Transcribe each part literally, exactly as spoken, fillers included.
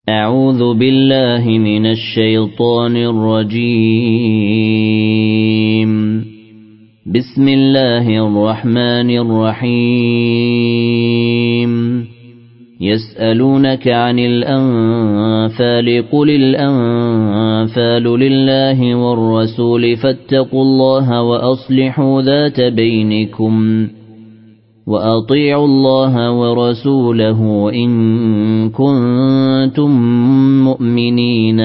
أعوذ بالله من الشيطان الرجيم. بسم الله الرحمن الرحيم. يسألونك عن الأنفال قل الأنفال لله والرسول فاتقوا الله وأصلحوا ذات بينكم وأطيعوا الله ورسوله إن كنتم مؤمنين.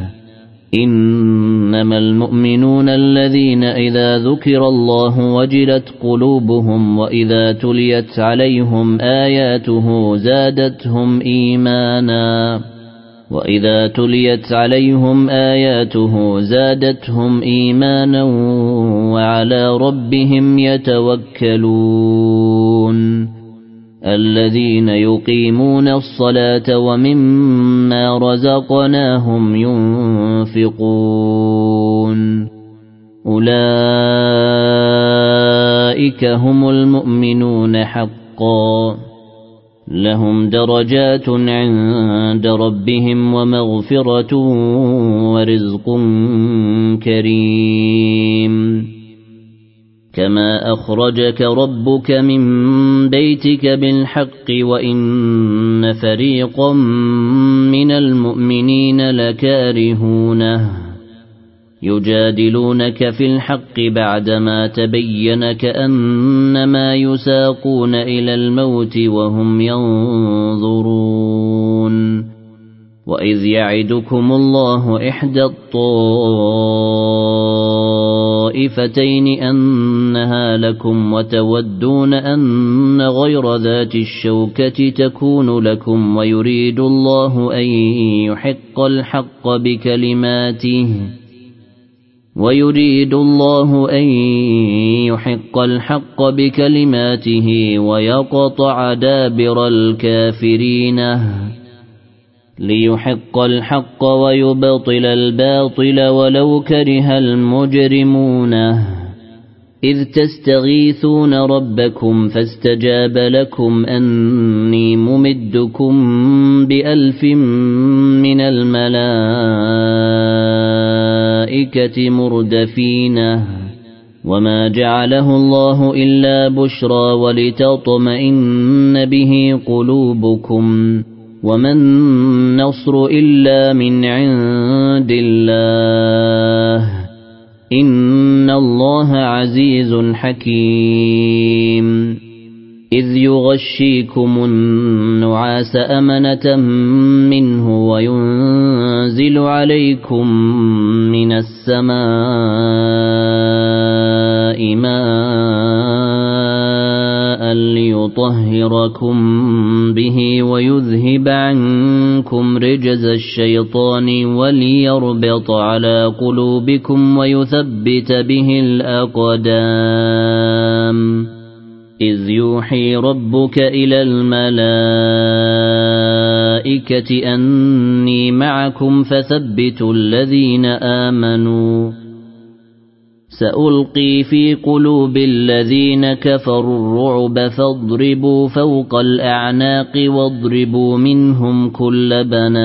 إنما المؤمنون الذين إذا ذكر الله وجلت قلوبهم وإذا تليت عليهم آياته زادتهم إيمانا وإذا تليت عليهم آياته زادتهم إيمانا وعلى ربهم يتوكلون. الذين يقيمون الصلاة ومما رزقناهم ينفقون أولئك هم المؤمنون حقا لهم درجات عند ربهم ومغفرة ورزق كريم. كما أخرجك ربك من بيتك بالحق وإن فريقا من المؤمنين لكارهونه يجادلونك في الحق بعدما تبين كأنما يساقون إلى الموت وهم ينظرون. وإذ يعدكم الله إحدى الطائفتين أنها لكم وتودون أن غير ذات الشوكة تكون لكم ويريد الله أن يحق الحق بكلماته ويريد الله أن يحق الحق بكلماته ويقطع دابر الكافرين ليحق الحق ويبطل الباطل ولو كره المجرمون. إذ تستغيثون ربكم فاستجاب لكم أني ممدكم بألف من الملائكة مردفين وما جعله الله إلا بشرى ولتطمئن به قلوبكم وما النصر إلا من عند الله إن الله عزيز حكيم. إذ يغشيكم النعاس أمنة منه وينزل عليكم من السماء ماء ليطهركم به ويذهب عنكم رجز الشيطان وليربط على قلوبكم ويثبت به الأقدام. إذ يوحي ربك إلى الملائكة أني معكم فثبتوا الذين آمنوا سألقي في قلوب الذين كفروا الرعب فاضربوا فوق الأعناق واضربوا منهم كل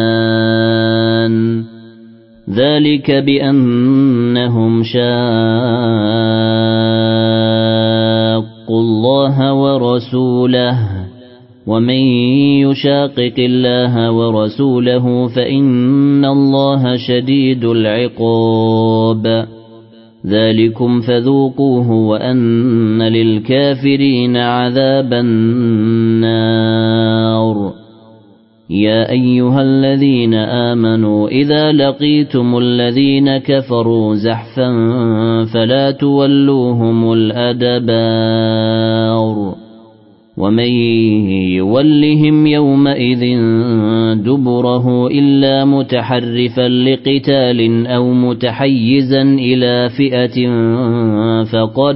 بنان. ذلك بأنهم شاقوا الله ورسوله ومن يشاقق الله ورسوله فإن الله شديد العقاب. ذلكم فذوقوه وأن للكافرين عذاب النار. يا أيها الذين آمنوا إذا لقيتم الذين كفروا زحفا فلا تولوهم الأدبار ومن يولهم يومئذ دبره إلا متحرفا لقتال أو متحيزا إلى فئة فقد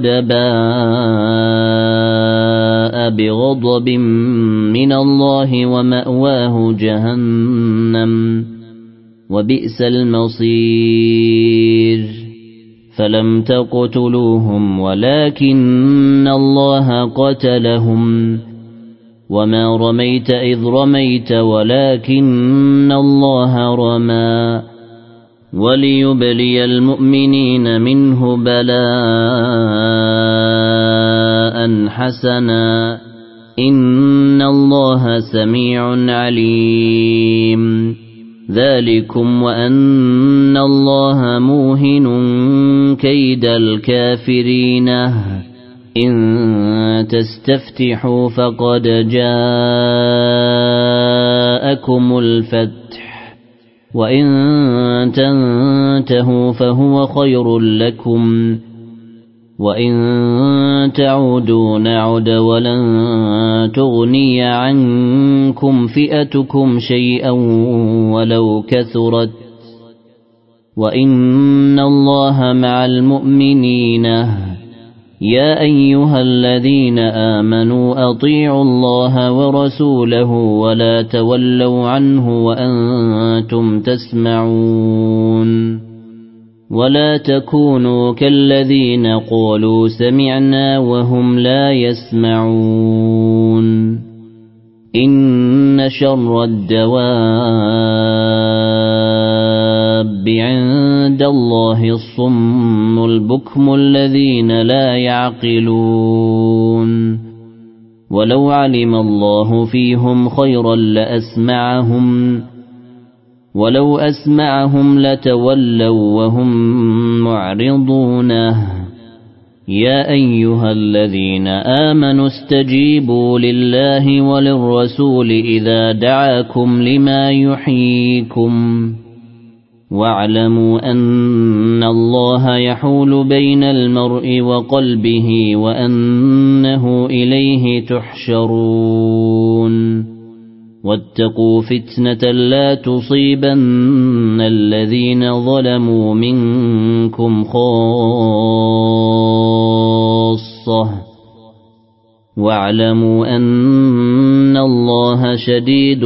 باء بغضب من الله ومأواه جهنم وبئس المصير. فلم تقتلوهم ولكن الله قتلهم وما رميت إذ رميت ولكن الله رمى وليبلي المؤمنين منه بلاء حسنا إن الله سميع عليم ذلكم وأن الله موهن كيد الكافرين إن تستفتحوا فقد جاءكم الفتح وإن تنتهوا فهو خير لكم وإن تعودوا نعد ولن تغني عنكم فئتكم شيئا ولو كثرت وإن الله مع المؤمنين يا أيها الذين آمنوا أطيعوا الله ورسوله ولا تولوا عنه وأنتم تسمعون ولا تكونوا كالذين قالوا سمعنا وهم لا يسمعون إن شر الدواب عند الله الصم البكم الذين لا يعقلون ولو علم الله فيهم خيرا لأسمعهم ولو أسمعهم لتولوا وهم معرضون يا أيها الذين آمنوا استجيبوا لله وللرسول إذا دعاكم لما يحييكم واعلموا أن الله يحول بين المرء وقلبه وأنه إليه تحشرون واتقوا فتنة لا تصيبن الذين ظلموا منكم خاصة واعلموا أن الله شديد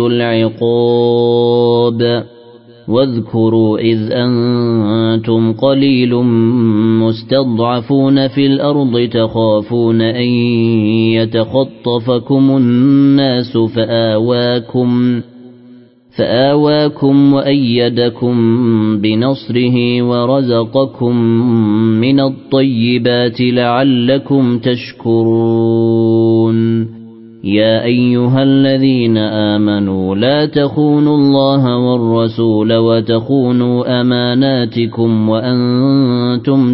العقاب واذكروا إذ أنتم قليل مستضعفون في الأرض تخافون أن يتخطفكم الناس فآواكم فآواكم وأيدكم بنصره ورزقكم من الطيبات لعلكم تشكرون يا أيها الذين آمنوا لا تخونوا الله والرسول وتخونوا أماناتكم وأنتم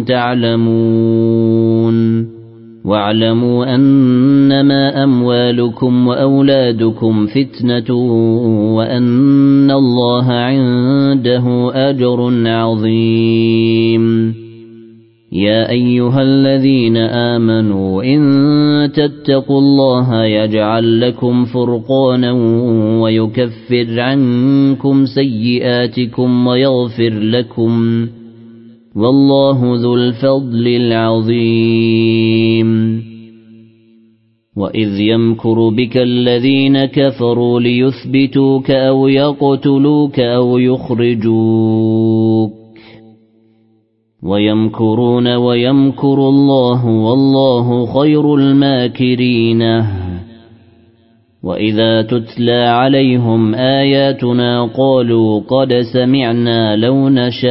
تعلمون واعلموا أنما أموالكم وأولادكم فتنة وأن الله عنده أجر عظيم يا أيها الذين آمنوا إن تتقوا الله يجعل لكم فرقانا ويكفر عنكم سيئاتكم ويغفر لكم والله ذو الفضل العظيم وإذ يمكر بك الذين كفروا ليثبتوك أو يقتلوك أو يخرجوك ويمكرون ويمكر الله والله خير الماكرين وإذا تتلى عليهم آياتنا قالوا قد سمعنا لو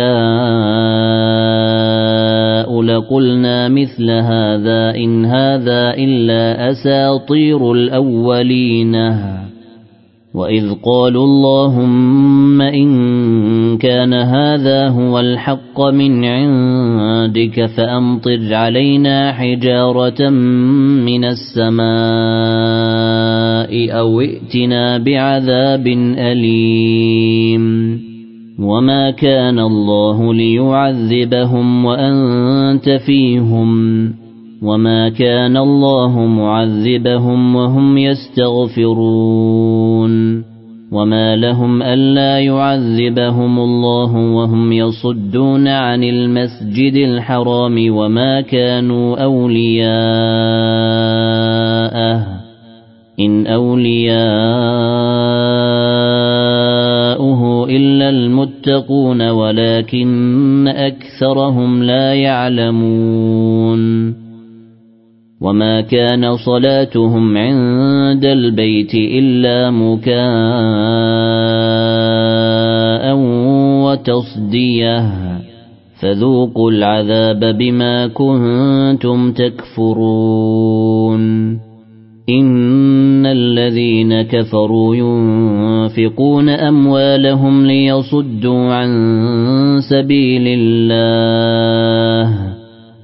نشاء لقلنا مثل هذا إن هذا إلا أساطير الأولين وإذ قالوا اللهم إن كان هذا هو الحق من عندك فأمطر علينا حجارة من السماء أو ائتنا بعذاب أليم وما كان الله ليعذبهم وأنت فيهم وما كان الله معذبهم وهم يستغفرون وما لهم ألا يعذبهم الله وهم يصدون عن المسجد الحرام وما كانوا أولياءه إن أولياؤه إلا المتقون ولكن أكثرهم لا يعلمون وما كان صلاتهم عند البيت إلا مكاء وتصدية فذوقوا العذاب بما كنتم تكفرون إن الذين كفروا ينفقون أموالهم ليصدوا عن سبيل الله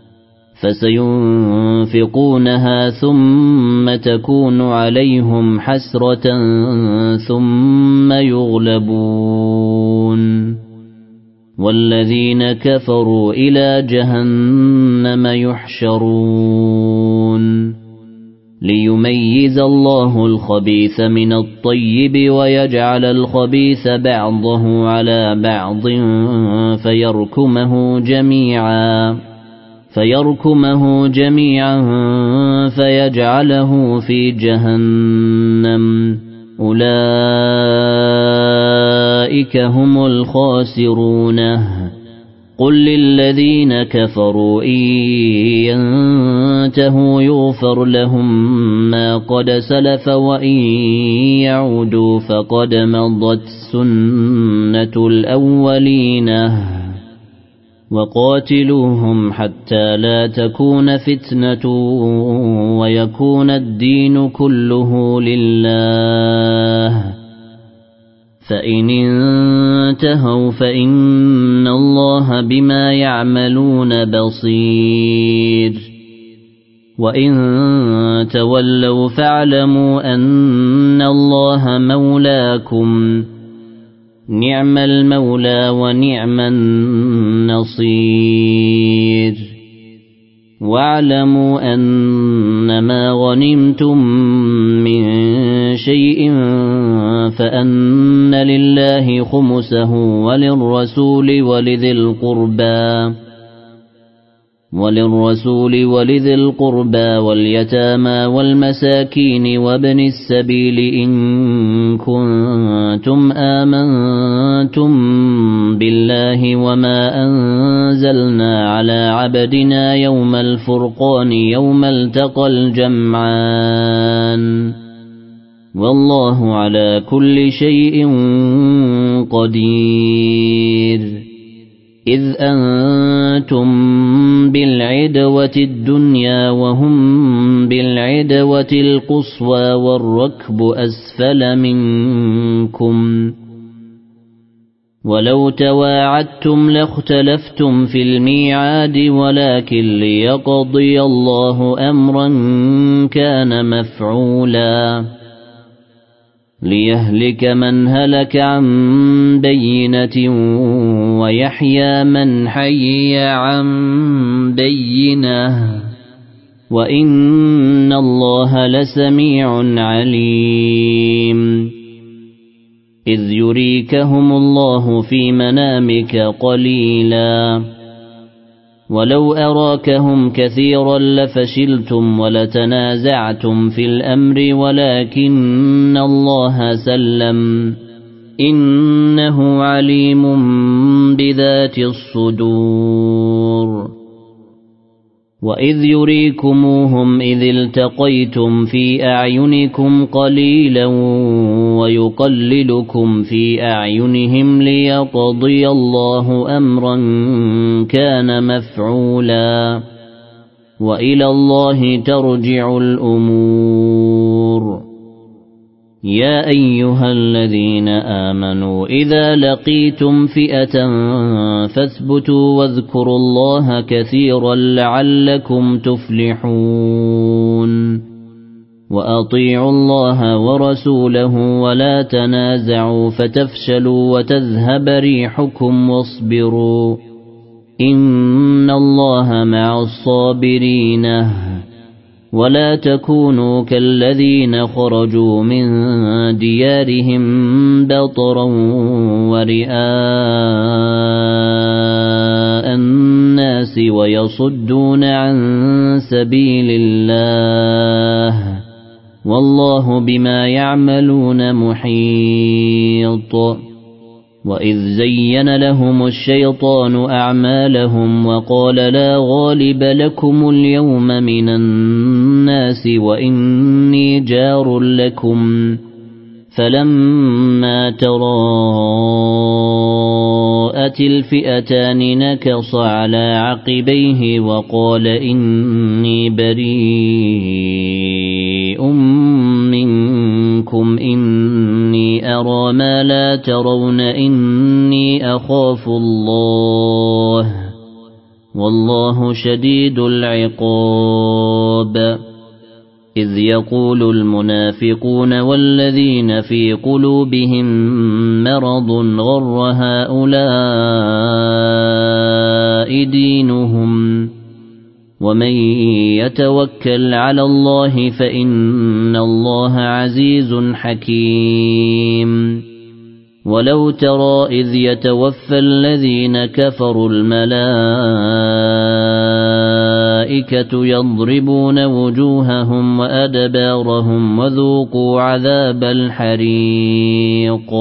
فسينفقونها ثم تكون عليهم حسرة ثم يغلبون والذين كفروا إلى جهنم يحشرون ليميز الله الخبيث من الطيب ويجعل الخبيث بعضه على بعض فيركمه جميعا فيركمه جميعا فيجعله في جهنم أولئك هم الخاسرون قل للذين كفروا إن ينتهوا يغفر لهم ما قد سلف وإن يعودوا فقد مضت سنة الأولين وقاتلوهم حتى لا تكون فتنة ويكون الدين كله لله فإن انتهوا فإن الله بما يعملون بصير وإن تولوا فاعلموا أن الله مولاكم نعم المولى ونعم النصير واعلموا أنما غنمتم من شيء فأن لله خمسه وللرسول ولذي القربى وللرسول ولذي القربى واليتامى والمساكين وابن السبيل إن كنتم آمنتم بالله وما أنزلنا على عبدنا يوم الفرقان يوم التقى الجمعان والله على كل شيء قدير إذ أنتم بالعدوة الدنيا وهم بالعدوة القصوى والركب أسفل منكم ولو تواعدتم لاختلفتم في الميعاد ولكن ليقضي الله أمرا كان مفعولا ليهلك من هلك عن بينة ويحيى من حي عن بينة وإن الله لسميع عليم إذ يريكهم الله في منامك قليلا ولو أراكهم كثيرا لفشلتم ولتنازعتم في الأمر ولكن الله سلم إنه عليم بذات الصدور وإذ يريكموهم إذ التقيتم في أعينكم قليلا ويقللكم في أعينهم ليقضي الله أمرا كان مفعولا وإلى الله ترجع الأمور يا أيها الذين آمنوا إذا لقيتم فئة فاثبتوا واذكروا الله كثيرا لعلكم تفلحون وأطيعوا الله ورسوله ولا تنازعوا فتفشلوا وتذهب ريحكم واصبروا إن الله مع الصابرين ولا تكونوا كالذين خرجوا من ديارهم بطرا ورئاء الناس ويصدون عن سبيل الله والله بما يعملون محيط وإذ زين لهم الشيطان أعمالهم وقال لا غالب لكم اليوم من الناس وإني جار لكم فلما تراءت الفئتان نكص على عقبيه وقال إني بريء منكم إني أرى ما لا ترون إني أخاف الله والله شديد العقاب إذ يقول المنافقون والذين في قلوبهم مرض غر هؤلاء دينهم ومن يتوكل على الله فإن الله عزيز حكيم ولو ترى إذ يتوفى الذين كفروا الملائكة يضربون وجوههم وأدبارهم وذوقوا عذاب الحريق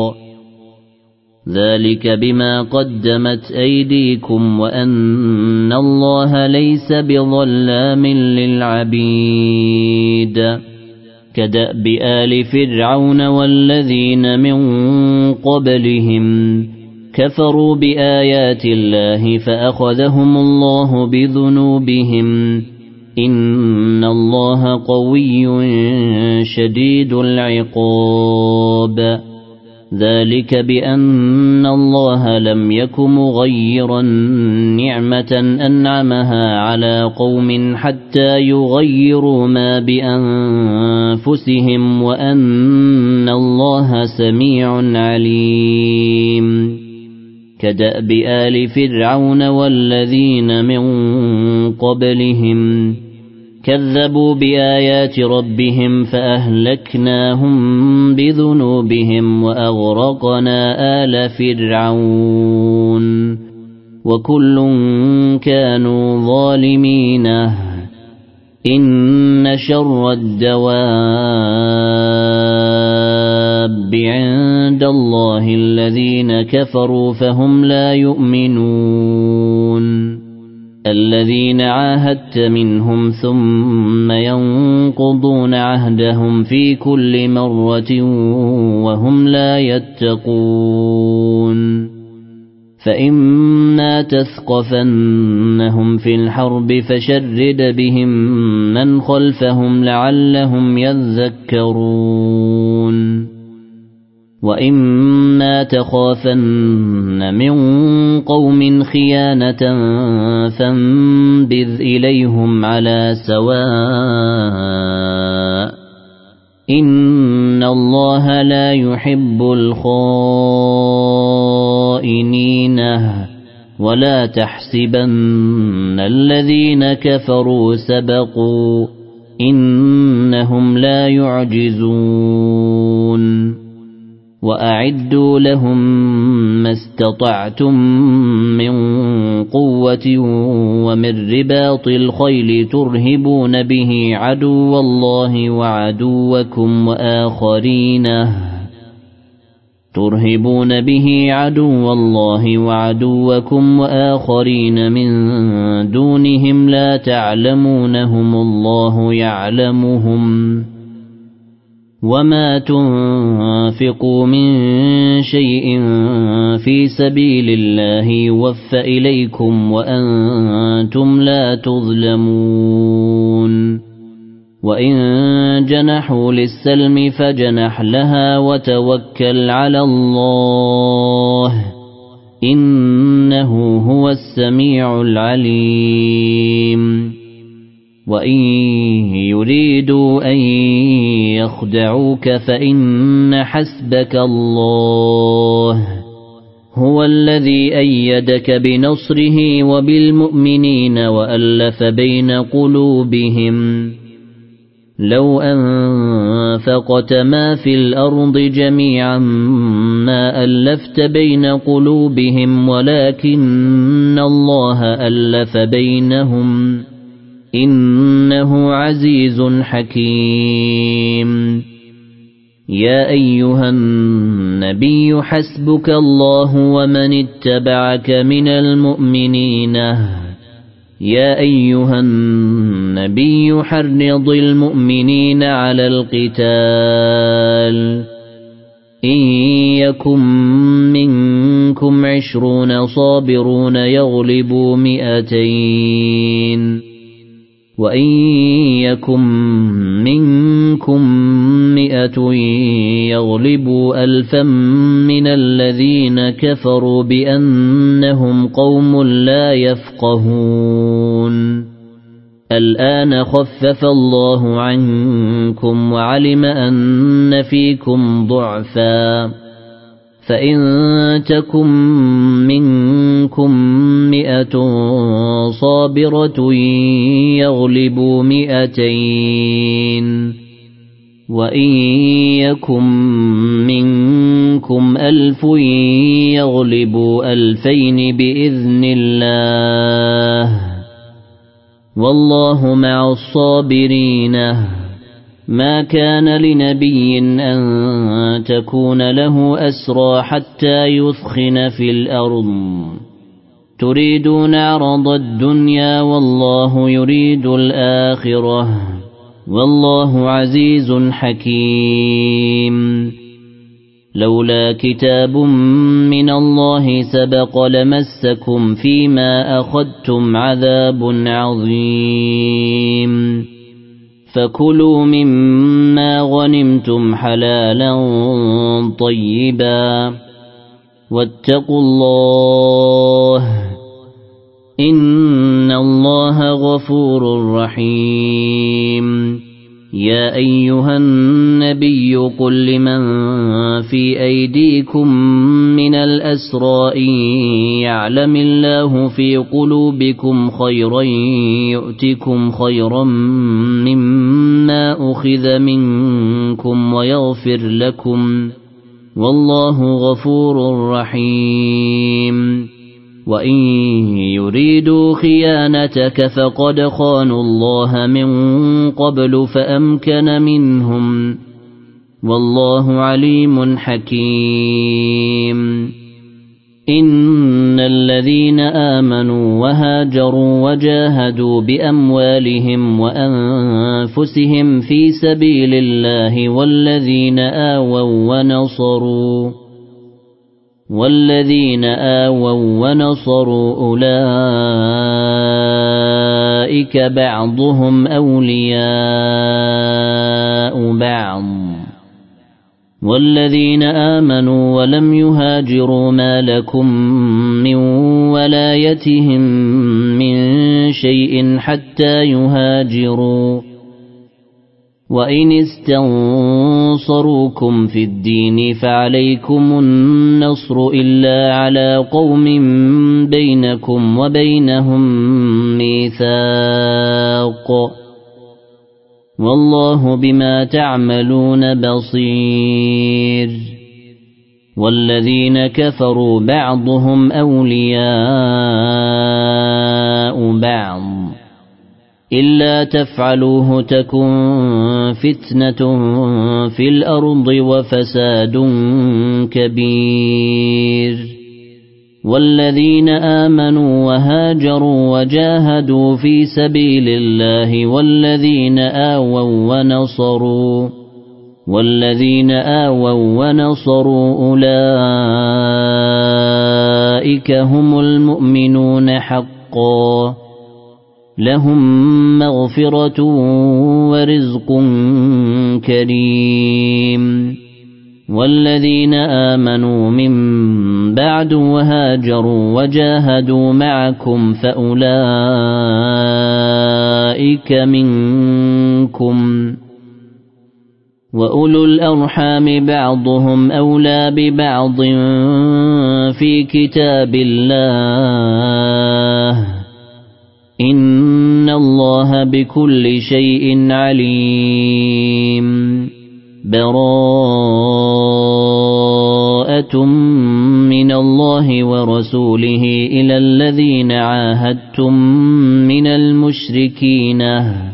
ذلك بما قدمت أيديكم وأن الله ليس بظلام للعبيد كدأب آل فرعون والذين من قبلهم كفروا بآيات الله فأخذهم الله بذنوبهم إن الله قوي شديد العقاب ذلك بأن الله لم يك مغيرا نعمة أنعمها على قوم حتى يغيروا ما بأنفسهم وأن الله سميع عليم كدأب آل فرعون والذين من قبلهم كذبوا بآيات ربهم فأهلكناهم بذنوبهم وأغرقنا آل فرعون وكل كانوا ظالمين إن شر الدواب عند الله الذين كفروا فهم لا يؤمنون الذين عاهدت منهم ثم ينقضون عهدهم في كل مرة وهم لا يتقون فإما تثقفنهم في الحرب فشرد بهم من خلفهم لعلهم يذكرون وإما تخافن من قوم خيانة فانبذ إليهم على سواء إن الله لا يحب الخائنين ولا تحسبن الذين كفروا سبقوا إنهم لا يعجزون وأعدوا لهم ما استطعتم من قوة ومن رباط الخيل ترهبون به عدو الله وعدوكم وآخرين ترهبون به عدو الله وعدوكم وآخرين من دونهم لا تعلمونهم الله يعلمهم وما تنفقوا من شيء في سبيل الله يوفى إليكم وأنتم لا تظلمون وإن جنحوا للسلم فجنح لها وتوكل على الله إنه هو السميع العليم وإن يريدوا أن يخدعوك فإن حسبك الله هو الذي أيدك بنصره وبالمؤمنين وألف بين قلوبهم لو أنفقت ما في الأرض جميعا ما ألفت بين قلوبهم ولكن الله ألف بينهم إنه عزيز حكيم يا أيها النبي حسبك الله ومن اتبعك من المؤمنين يا أيها النبي حرض المؤمنين على القتال إن يكن منكم عشرون صابرون يغلبوا مئتين وإن يكن منكم مئة يغلبوا ألفا من الذين كفروا بأنهم قوم لا يفقهون الآن خفف الله عنكم وعلم أن فيكم ضعفا فإن تكن منكم مئة صابرة يغلبوا مئتين وإن يكن منكم ألف يغلبوا ألفين بإذن الله والله مع الصابرين ما كان لنبي أن تكون له أسرى حتى يثخن في الأرض تريدون عرض الدنيا والله يريد الآخرة والله عزيز حكيم لولا كتاب من الله سبق لمسكم فيما أخذتم عذاب عظيم فكلوا مما غنمتم حلالا طيبا واتقوا الله إن الله غفور رحيم يا أيها النبي قل لمن في أيديكم من الأسرى إن يعلم الله في قلوبكم خيرا يؤتكم خيرا مما أخذ منكم ويغفر لكم والله غفور رحيم وإن يريدوا خيانتك فقد خانوا الله من قبل فأمكن منهم والله عليم حكيم إن الذين آمنوا وهاجروا وجاهدوا بأموالهم وأنفسهم في سبيل الله والذين آووا ونصروا والذين آووا ونصروا أولئك بعضهم أولياء بعض والذين آمنوا ولم يهاجروا ما لكم من ولايتهم من شيء حتى يهاجروا وإن استنصروكم في الدين فعليكم النصر إلا على قوم بينكم وبينهم ميثاق والله بما تعملون بصير والذين كفروا بعضهم أولياء بعض إلا تفعلوه تكن فتنة في الأرض وفساد كبير والذين آمنوا وهاجروا وجاهدوا في سبيل الله والذين آووا ونصروا والذين آووا ونصروا أولئك هم المؤمنون حقا لهم مغفرة ورزق كريم والذين آمنوا من بعد وهاجروا وجاهدوا معكم فأولئك منكم وأولو الأرحام بعضهم أولى ببعض في كتاب الله إن الله بكل شيء عليم براءة من الله ورسوله إلى الذين عاهدتم من المشركين